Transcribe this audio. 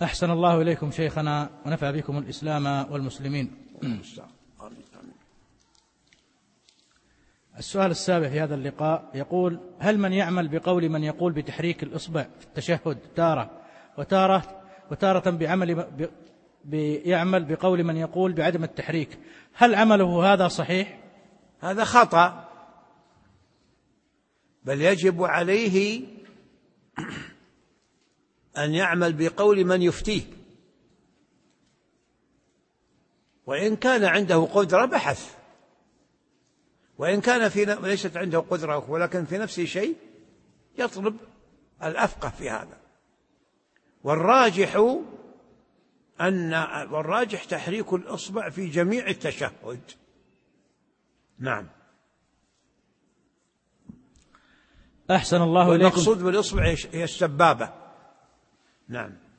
أحسن الله إليكم شيخنا ونفع بكم الإسلام والمسلمين. السؤال السابع في هذا اللقاء يقول: هل من يعمل بقول من يقول بتحريك الإصبع في التشهد وتارة بيعمل بقول من يقول بعدم التحريك، هل عمله هذا صحيح؟ هذا خطأ، بل يجب عليه أن يعمل بقول من يفتيه، وإن كان عنده قدرة بحث، وإن كان ليست عنده قدرة ولكن في نفسه شيء يطلب الأفقه في هذا. والراجح تحريك الإصبع في جميع التشهد. نعم. أحسن الله إليكم. والمقصود بالإصبع هي السبابة. نعم.